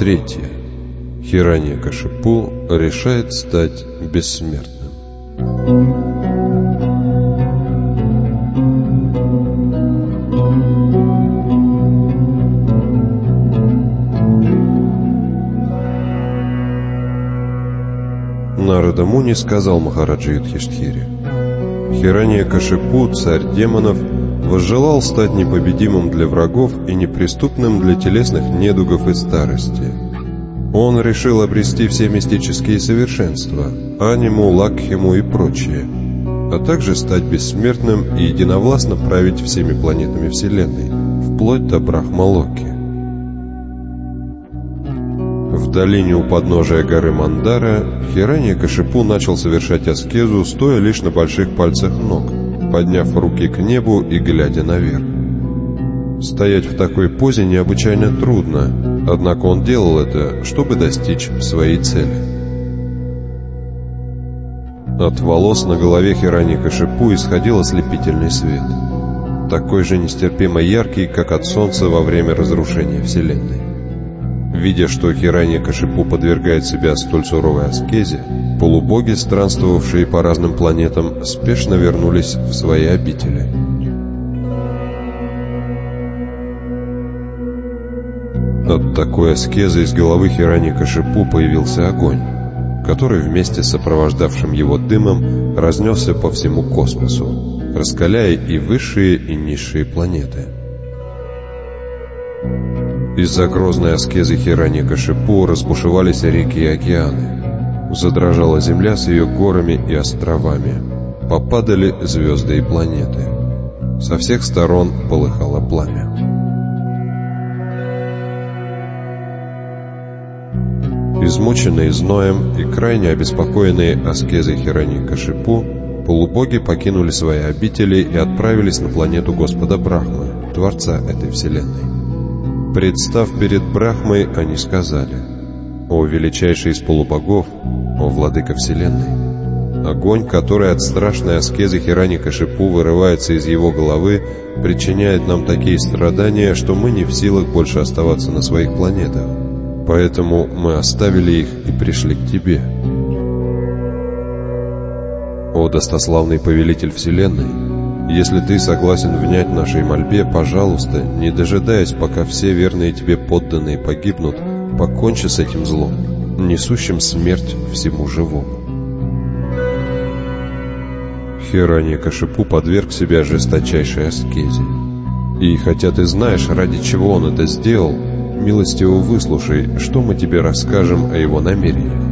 3. Хираньякашипу решает стать бессмертным. Нарада Муни сказал Махараджи Юдхиштхире: Хираньякашипу, царь демонов, возжелал стать непобедимым для врагов и неприступным для телесных недугов и старости. Он решил обрести все мистические совершенства, аниму, лакхиму и прочее, а также стать бессмертным и единовластно править всеми планетами Вселенной, вплоть до Брахмалоки. В долине у подножия горы Мандара Хираньякашипу начал совершать аскезу, стоя лишь на больших пальцах ног, подняв руки к небу и глядя наверх. Стоять в такой позе необычайно трудно, однако он делал это, чтобы достичь своей цели. От волос на голове Хираньякашипу исходил ослепительный свет, такой же нестерпимо яркий, как от солнца во время разрушения Вселенной. Видя, что Хираньякашипу подвергает себя столь суровой аскезе, полубоги, странствовавшие по разным планетам, спешно вернулись в свои обители. От такой аскезы из головы Хираньякашипу появился огонь, который вместе с сопровождавшим его дымом разнесся по всему космосу, раскаляя и высшие, и низшие планеты. Из-за грозной аскезы Хираньякашипу разбушевались реки и океаны. Задрожала земля с ее горами и островами. Попадали звезды и планеты. Со всех сторон полыхало пламя. Измученные зноем и крайне обеспокоенные аскезой Хираньякашипу, полубоги покинули свои обители и отправились на планету Господа Брахмы, Творца этой Вселенной. Представ перед Брахмой, они сказали: «О величайший из полубогов, о владыка Вселенной! Огонь, который от страшной аскезы Хираньякашипу вырывается из его головы, причиняет нам такие страдания, что мы не в силах больше оставаться на своих планетах. Поэтому мы оставили их и пришли к тебе. О достославный повелитель Вселенной! Если ты согласен внять нашей мольбе, пожалуйста, не дожидаясь, пока все верные тебе подданные погибнут, покончи с этим злом, несущим смерть всему живому». Хираньякашипу подверг себя жесточайшей аскезе. И хотя ты знаешь, ради чего он это сделал, милостиво выслушай, что мы тебе расскажем о его намерениях.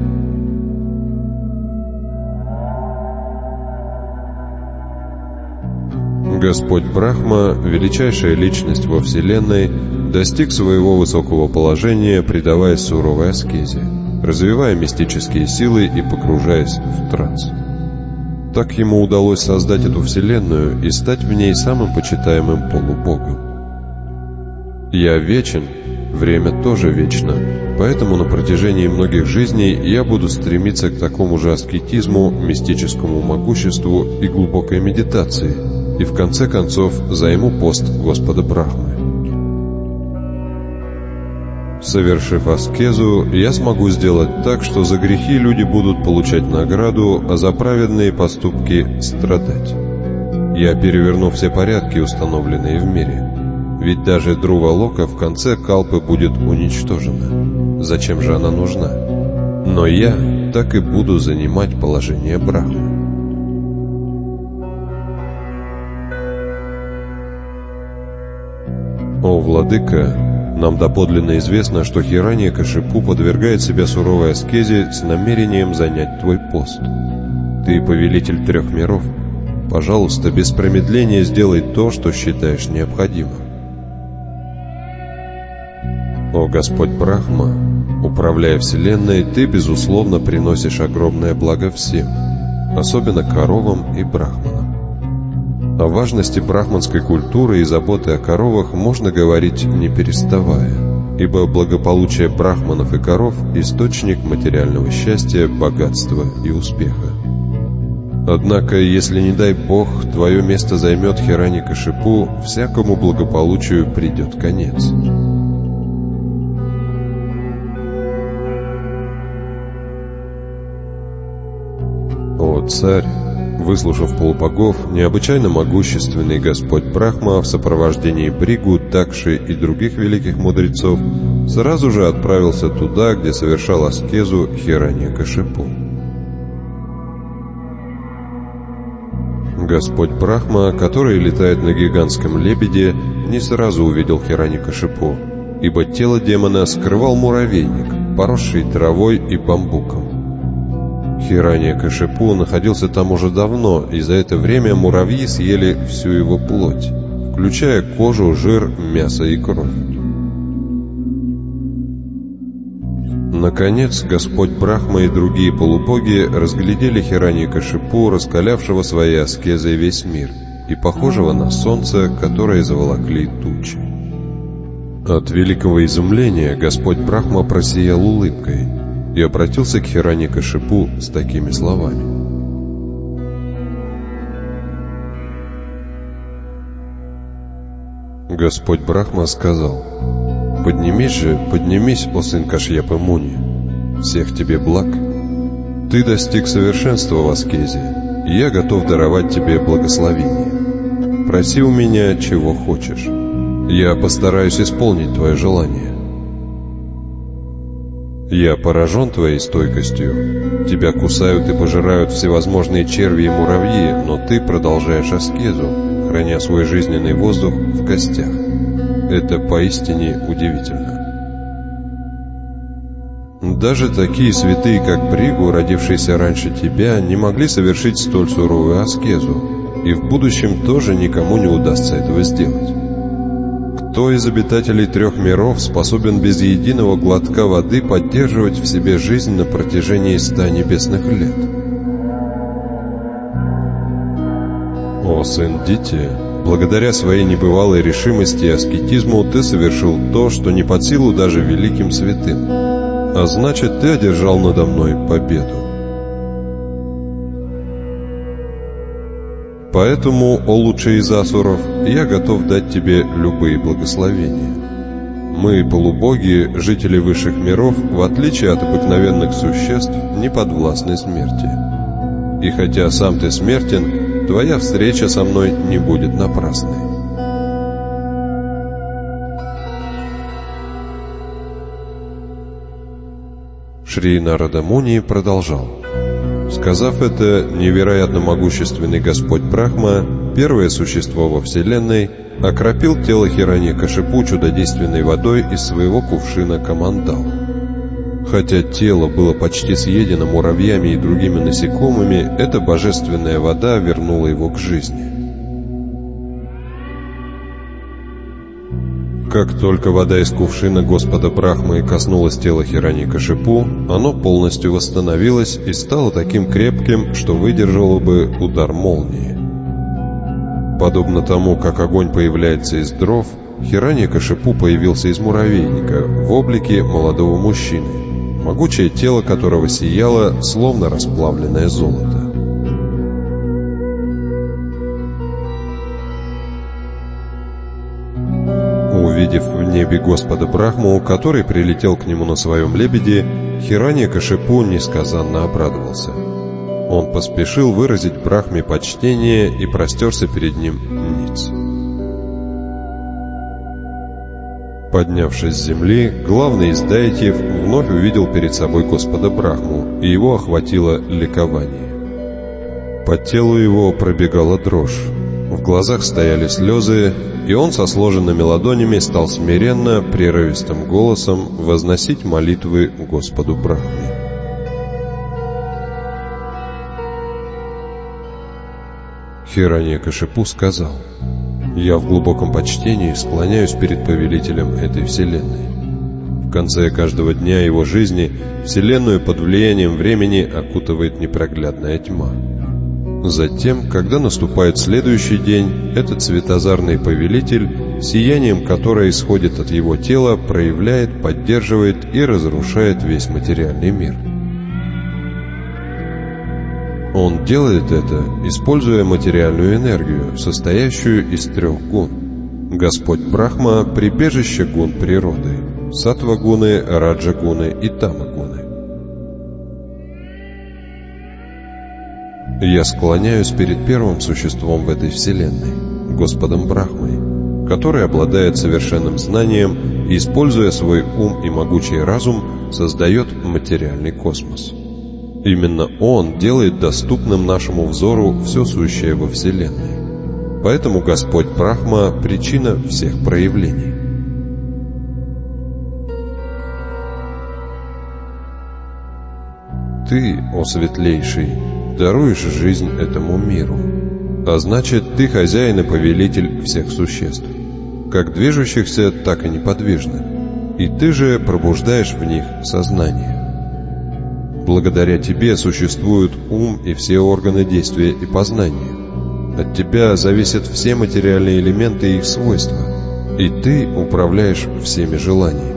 Господь Брахма, величайшая личность во Вселенной, достиг своего высокого положения, предаваясь суровой аскезе, развивая мистические силы и погружаясь в транс. Так ему удалось создать эту Вселенную и стать в ней самым почитаемым полубогом. «Я вечен, время тоже вечно, поэтому на протяжении многих жизней я буду стремиться к такому же аскетизму, мистическому могуществу и глубокой медитации, и в конце концов займу пост Господа Брахмы. Совершив аскезу, я смогу сделать так, что за грехи люди будут получать награду, а за праведные поступки страдать. Я переверну все порядки, установленные в мире. Ведь даже Друва-Лока в конце калпы будет уничтожена. Зачем же она нужна? Но я так и буду занимать положение Брахмы. О, владыка, нам доподлинно известно, что Хираньякашипу подвергает себя суровой аскезе с намерением занять твой пост. Ты повелитель 3 миров. Пожалуйста, без промедления сделай то, что считаешь необходимым. О, Господь Брахма, управляя Вселенной, ты, безусловно, приносишь огромное благо всем, особенно коровам и брахманам. О важности брахманской культуры и заботы о коровах можно говорить не переставая, ибо благополучие брахманов и коров – источник материального счастья, богатства и успеха. Однако, если, не дай Бог, твое место займет Хираньякашипу, всякому благополучию придет конец. царь, выслушав полубогов, необычайно могущественный Господь Брахма в сопровождении Бригу, Дакши и других великих мудрецов сразу же отправился туда, где совершал аскезу Хираньякашипу. Господь Брахма, который летает на гигантском лебеде, не сразу увидел Хираньякашипу, ибо тело демона скрывал муравейник, поросший травой и бамбуком. Хираньякашипу находился там уже давно, и за это время муравьи съели всю его плоть, включая кожу, жир, мясо и кровь. Наконец, Господь Брахма и другие полубоги разглядели Хираньякашипу, раскалявшего своей аскезой весь мир, и похожего на солнце, которое заволокли тучи. От великого изумления Господь Брахма просиял улыбкой и обратился к Хираньякашипу с такими словами. Господь Брахма сказал: поднимись, о сын Кашьяпы Муни, всех тебе благ. Ты достиг совершенства в аскезе, и я готов даровать тебе благословение. Проси у меня, чего хочешь. Я постараюсь исполнить твое желание. Я поражен твоей стойкостью. Тебя кусают и пожирают всевозможные черви и муравьи, но ты продолжаешь аскезу, храня свой жизненный воздух в костях. Это поистине удивительно. Даже такие святые, как Бригу, родившиеся раньше тебя, не могли совершить столь суровую аскезу, и в будущем тоже никому не удастся этого сделать. Кто из обитателей 3 миров способен без единого глотка воды поддерживать в себе жизнь на протяжении 100 небесных лет? О сын Дити, благодаря своей небывалой решимости и аскетизму ты совершил то, что не под силу даже великим святым, а значит, ты одержал надо мной победу. Поэтому, о лучший из асуров, я готов дать тебе любые благословения. Мы, полубоги, жители высших миров, в отличие от обыкновенных существ, не подвластны смерти. И хотя сам ты смертен, твоя встреча со мной не будет напрасной. Шри Нарада Муни продолжал. Сказав это, невероятно могущественный Господь Брахма, первое существо во Вселенной, окропил тело Хираньякашипу чудодейственной водой из своего кувшина Камандал. Хотя тело было почти съедено муравьями и другими насекомыми, эта божественная вода вернула его к жизни. Как только вода из кувшина Господа Брахмы коснулась тела Хираньякашипу, оно полностью восстановилось и стало таким крепким, что выдержало бы удар молнии. Подобно тому, как огонь появляется из дров, Хираньякашипу появился из муравейника в облике молодого мужчины, могучее тело которого сияло, словно расплавленное золото. Увидев в небе Господа Брахму, который прилетел к нему на своем лебеде, Хираньякашипу несказанно обрадовался. Он поспешил выразить Брахме почтение и простерся перед ним ниц. Поднявшись с земли, главный из дайтьев вновь увидел перед собой Господа Брахму, и его охватило ликование. По телу его пробегала дрожь, в глазах стояли слезы, и он со сложенными ладонями стал смиренно, прерывистым голосом возносить молитвы Господу Брахме. Хираньякашипу сказал: «Я в глубоком почтении склоняюсь перед повелителем этой вселенной. В конце каждого дня его жизни вселенную под влиянием времени окутывает непроглядная тьма. Затем, когда наступает следующий день, этот светозарный повелитель, сиянием которое исходит от его тела, проявляет, поддерживает и разрушает весь материальный мир. Он делает это, используя материальную энергию, состоящую из 3 гун. Господь Брахма – прибежище гун природы – саттва-гуны, раджа-гуны и тама-гуны. Я склоняюсь перед первым существом в этой вселенной, Господом Брахмой, который обладает совершенным знанием и, используя свой ум и могучий разум, создает материальный космос. Именно Он делает доступным нашему взору все сущее во вселенной. Поэтому Господь Брахма – причина всех проявлений. Ты, о Светлейший, даруешь жизнь этому миру, а значит, ты хозяин и повелитель всех существ, как движущихся, так и неподвижных, и ты же пробуждаешь в них сознание. Благодаря тебе существуют ум и все органы действия и познания. От тебя зависят все материальные элементы и их свойства, и ты управляешь всеми желаниями.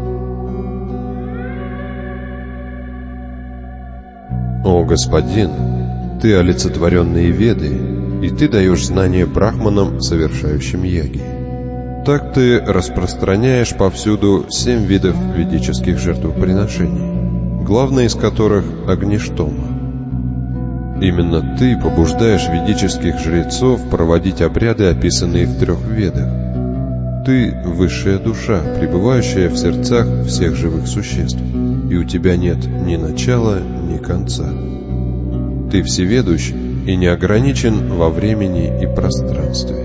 О Господин, ты олицетворенные Веды, и ты даешь знания брахманам, совершающим яги. Так ты распространяешь повсюду 7 видов ведических жертвоприношений, главное из которых – Агништома. Именно ты побуждаешь ведических жрецов проводить обряды, описанные в 3 ведах. Ты – высшая душа, пребывающая в сердцах всех живых существ, и у тебя нет ни начала, ни конца. Ты всеведущ и не ограничен во времени и пространстве.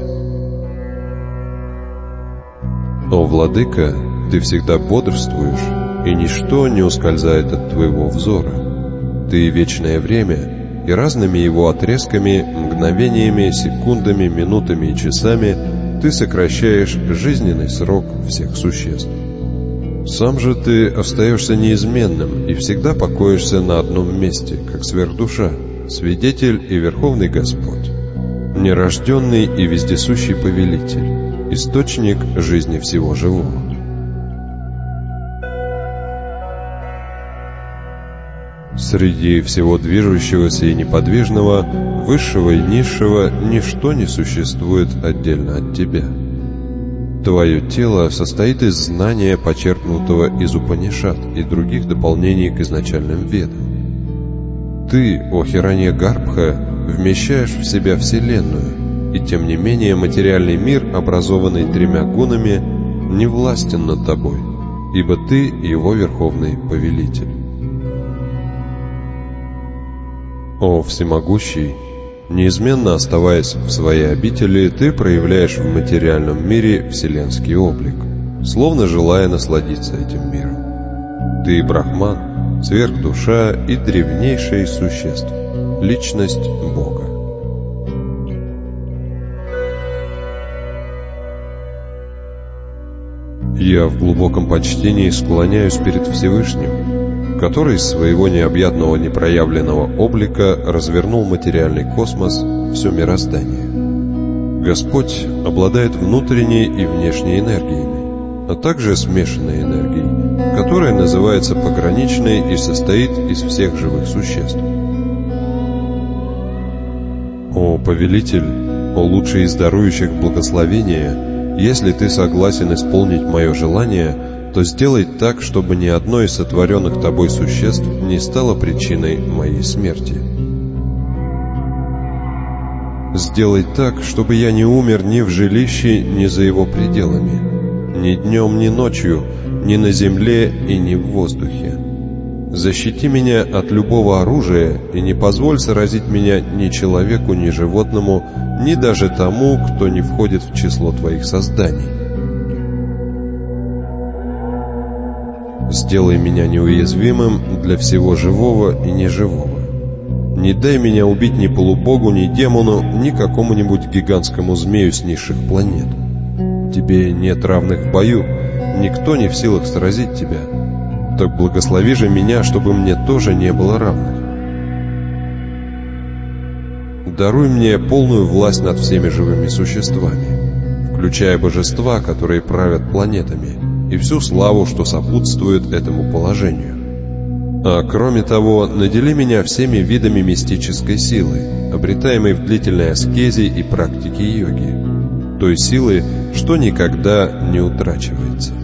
О, Владыка, ты всегда бодрствуешь, и ничто не ускользает от твоего взора. Ты вечное время, и разными его отрезками, мгновениями, секундами, минутами и часами ты сокращаешь жизненный срок всех существ. Сам же ты остаешься неизменным и всегда покоишься на одном месте, как сверхдуша, свидетель и верховный Господь, нерожденный и вездесущий повелитель, источник жизни всего живого. Среди всего движущегося и неподвижного, высшего и низшего, ничто не существует отдельно от тебя. Твое тело состоит из знания, почерпнутого из Упанишад и других дополнений к изначальным ведам. Ты, о Хиранья-Гарбха, вмещаешь в себя Вселенную, и тем не менее материальный мир, образованный 3 гунами, не властен над тобой, ибо ты его верховный повелитель. О Всемогущий, неизменно оставаясь в своей обители, ты проявляешь в материальном мире вселенский облик, словно желая насладиться этим миром. Ты Брахман, сверхдуша и древнейшее из существ, личность Бога. Я в глубоком почтении склоняюсь перед Всевышним, который из своего необъятного непроявленного облика развернул материальный космос, все мироздание. Господь обладает внутренней и внешней энергиями, а также смешанной энергией, которая называется пограничной и состоит из всех живых существ. О Повелитель, о лучший из дарующих благословения, если ты согласен исполнить мое желание, то сделай так, чтобы ни одно из сотворенных тобой существ не стало причиной моей смерти. Сделай так, чтобы я не умер ни в жилище, ни за его пределами, ни днем, ни ночью, ни на земле и ни в воздухе. Защити меня от любого оружия и не позволь сразить меня ни человеку, ни животному, ни даже тому, кто не входит в число твоих созданий. Сделай меня неуязвимым для всего живого и неживого. Не дай меня убить ни полубогу, ни демону, ни какому-нибудь гигантскому змею с низших планет. Тебе нет равных в бою, никто не в силах сразить тебя. Так благослови же меня, чтобы мне тоже не было равных. Даруй мне полную власть над всеми живыми существами, включая божества, которые правят планетами, и всю славу, что сопутствует этому положению. А кроме того, надели меня всеми видами мистической силы, обретаемой в длительной аскезе и практике йоги, той силы, что никогда не утрачивается.